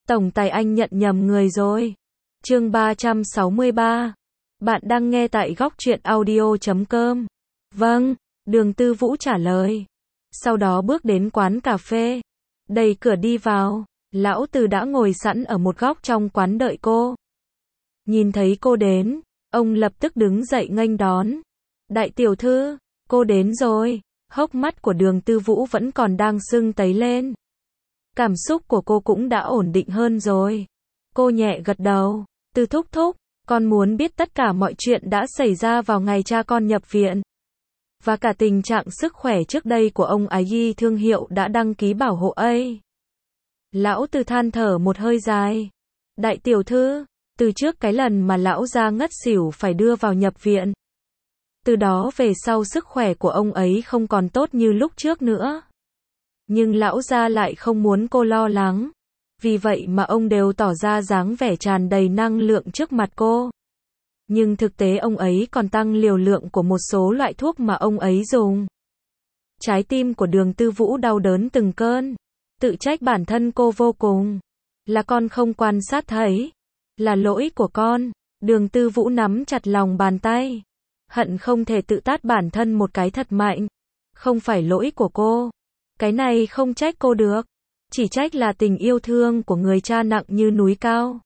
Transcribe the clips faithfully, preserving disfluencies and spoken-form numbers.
Tổng tài anh nhận nhầm người rồi. Chương ba trăm sáu mươi ba. Bạn đang nghe tại góc truyện audio chấm com. Vâng, Đường Tư Vũ trả lời. Sau đó bước đến quán cà phê. Đẩy cửa đi vào. Lão Từ đã ngồi sẵn ở một góc trong quán đợi cô. Nhìn thấy cô đến, ông lập tức đứng dậy nghênh đón. Đại tiểu thư, cô đến rồi. Hốc mắt của Đường Tư Vũ vẫn còn đang sưng tấy lên. Cảm xúc của cô cũng đã ổn định hơn rồi. Cô nhẹ gật đầu. Từ thúc thúc, con muốn biết tất cả mọi chuyện đã xảy ra vào ngày cha con nhập viện. Và cả tình trạng sức khỏe trước đây của ông ấy. Thương hiệu đã đăng ký bảo hộ ấy. Lão Từ than thở một hơi dài. Đại tiểu thư, từ trước cái lần mà lão gia ngất xỉu phải đưa vào nhập viện. Từ đó về sau sức khỏe của ông ấy không còn tốt như lúc trước nữa. Nhưng lão gia lại không muốn cô lo lắng. Vì vậy mà ông đều tỏ ra dáng vẻ tràn đầy năng lượng trước mặt cô. Nhưng thực tế ông ấy còn tăng liều lượng của một số loại thuốc mà ông ấy dùng. Trái tim của Đường Tư Vũ đau đớn từng cơn. Tự trách bản thân cô vô cùng. Là con không quan sát thấy. Là lỗi của con. Đường Tư Vũ nắm chặt lòng bàn tay. Hận không thể tự tát bản thân một cái thật mạnh. Không phải lỗi của cô. Cái này không trách cô được. Chỉ trách là tình yêu thương của người cha nặng như núi cao.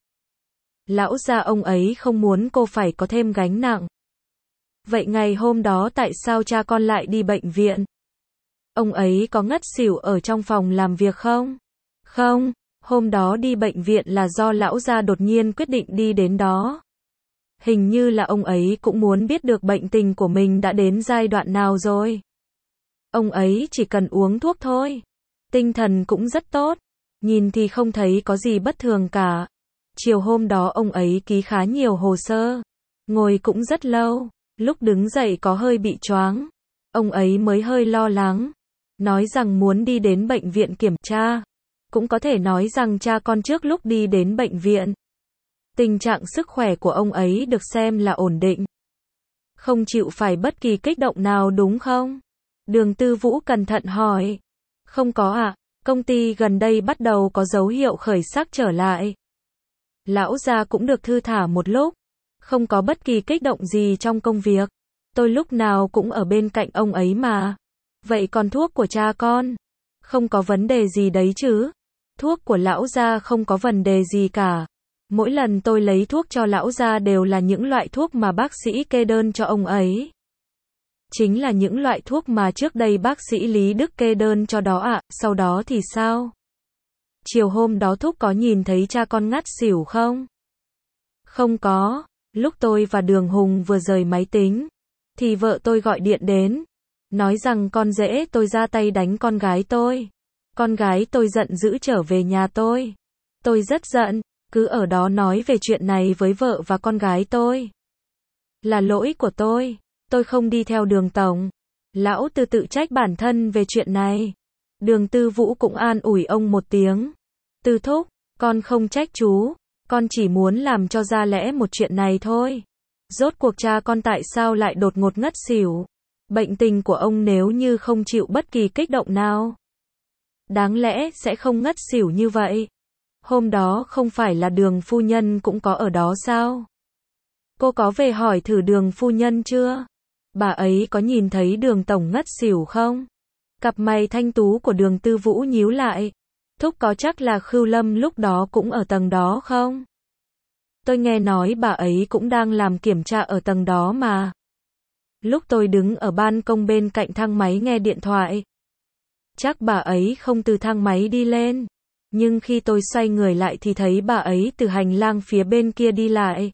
Lão gia ông ấy không muốn cô phải có thêm gánh nặng. Vậy ngày hôm đó tại sao cha con lại đi bệnh viện? Ông ấy có ngất xỉu ở trong phòng làm việc không? Không, hôm đó đi bệnh viện là do lão gia đột nhiên quyết định đi đến đó. Hình như là ông ấy cũng muốn biết được bệnh tình của mình đã đến giai đoạn nào rồi. Ông ấy chỉ cần uống thuốc thôi. Tinh thần cũng rất tốt. Nhìn thì không thấy có gì bất thường cả. Chiều hôm đó ông ấy ký khá nhiều hồ sơ. Ngồi cũng rất lâu. Lúc đứng dậy có hơi bị choáng. Ông ấy mới hơi lo lắng. Nói rằng muốn đi đến bệnh viện kiểm tra. Cũng có thể nói rằng cha con trước lúc đi đến bệnh viện. Tình trạng sức khỏe của ông ấy được xem là ổn định. Không chịu phải bất kỳ kích động nào đúng không? Đường Tư Vũ cẩn thận hỏi. Không có ạ, à, công ty gần đây bắt đầu có dấu hiệu khởi sắc trở lại. Lão gia cũng được thư thả một lúc. Không có bất kỳ kích động gì trong công việc. Tôi lúc nào cũng ở bên cạnh ông ấy mà. Vậy còn thuốc của cha con? Không có vấn đề gì đấy chứ? Thuốc của lão gia không có vấn đề gì cả. Mỗi lần tôi lấy thuốc cho lão gia đều là những loại thuốc mà bác sĩ kê đơn cho ông ấy. Chính là những loại thuốc mà trước đây bác sĩ Lý Đức kê đơn cho đó ạ, à, sau đó thì sao? Chiều hôm đó thúc có nhìn thấy cha con ngất xỉu không? Không có, lúc tôi và Đường Hùng vừa rời máy tính, thì vợ tôi gọi điện đến, nói rằng con rể tôi ra tay đánh con gái tôi. Con gái tôi giận dữ trở về nhà tôi. Tôi rất giận, cứ ở đó nói về chuyện này với vợ và con gái tôi. Là lỗi của tôi. Tôi không đi theo Đường tổng. Lão Từ tự trách bản thân về chuyện này. Đường Tư Vũ cũng an ủi ông một tiếng. Tư thúc, con không trách chú. Con chỉ muốn làm cho ra lẽ một chuyện này thôi. Rốt cuộc cha con tại sao lại đột ngột ngất xỉu? Bệnh tình của ông nếu như không chịu bất kỳ kích động nào, đáng lẽ sẽ không ngất xỉu như vậy. Hôm đó không phải là Đường phu nhân cũng có ở đó sao? Cô có về hỏi thử Đường phu nhân chưa? Bà ấy có nhìn thấy Đường tổng ngất xỉu không? Cặp mày thanh tú của Đường Tư Vũ nhíu lại. Thúc có chắc là Khưu Lâm lúc đó cũng ở tầng đó không? Tôi nghe nói bà ấy cũng đang làm kiểm tra ở tầng đó mà. Lúc tôi đứng ở ban công bên cạnh thang máy nghe điện thoại. Chắc bà ấy không từ thang máy đi lên. Nhưng khi tôi xoay người lại thì thấy bà ấy từ hành lang phía bên kia đi lại.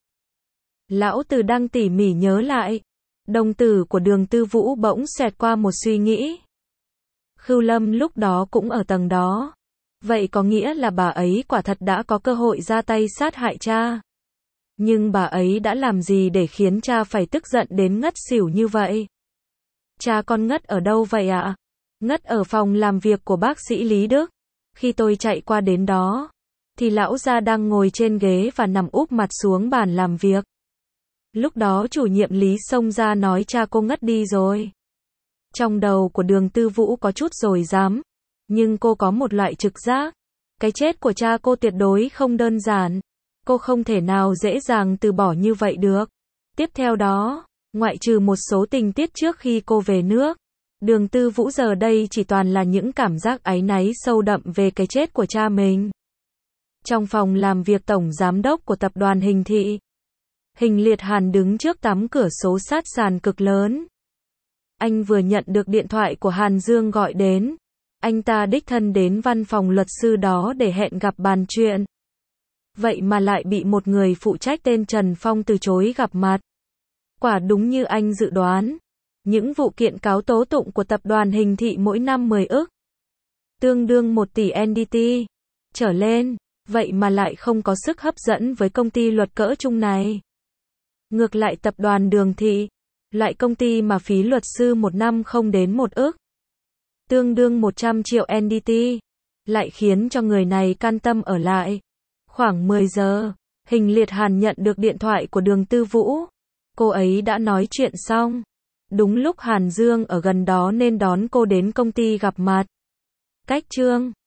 Lão Từ đang tỉ mỉ nhớ lại. Đồng tử của Đường Tư Vũ bỗng xẹt qua một suy nghĩ. Khưu Lâm lúc đó cũng ở tầng đó. Vậy có nghĩa là bà ấy quả thật đã có cơ hội ra tay sát hại cha. Nhưng bà ấy đã làm gì để khiến cha phải tức giận đến ngất xỉu như vậy? Cha con ngất ở đâu vậy ạ? À? Ngất ở phòng làm việc của bác sĩ Lý Đức. Khi tôi chạy qua đến đó, thì lão gia đang ngồi trên ghế và nằm úp mặt xuống bàn làm việc. Lúc đó chủ nhiệm Lý xông ra nói cha cô ngất đi rồi. Trong đầu của Đường Tư Vũ có chút rối rắm, nhưng cô có một loại trực giác. Cái chết của cha cô tuyệt đối không đơn giản. Cô không thể nào dễ dàng từ bỏ như vậy được. Tiếp theo đó, ngoại trừ một số tình tiết trước khi cô về nước, Đường Tư Vũ giờ đây chỉ toàn là những cảm giác áy náy sâu đậm về cái chết của cha mình. Trong phòng làm việc tổng giám đốc của tập đoàn Hình Thị, Hình Liệt Hàn đứng trước tấm cửa sổ sát sàn cực lớn. Anh vừa nhận được điện thoại của Hàn Dương gọi đến. Anh ta đích thân đến văn phòng luật sư đó để hẹn gặp bàn chuyện. Vậy mà lại bị một người phụ trách tên Trần Phong từ chối gặp mặt. Quả đúng như anh dự đoán. Những vụ kiện cáo tố tụng của tập đoàn Hình Thị mỗi năm mười ức. Tương đương một tỷ en đê tê. Trở lên. Vậy mà lại không có sức hấp dẫn với công ty luật cỡ trung này. Ngược lại tập đoàn Đường Thị, lại công ty mà phí luật sư một năm không đến một ức. Tương đương một trăm triệu en đê tê. Lại khiến cho người này can tâm ở lại. Khoảng mười giờ, Hình Liệt Hàn nhận được điện thoại của Đường Tư Vũ. Cô ấy đã nói chuyện xong. Đúng lúc Hàn Dương ở gần đó nên đón cô đến công ty gặp mặt. Cách Trương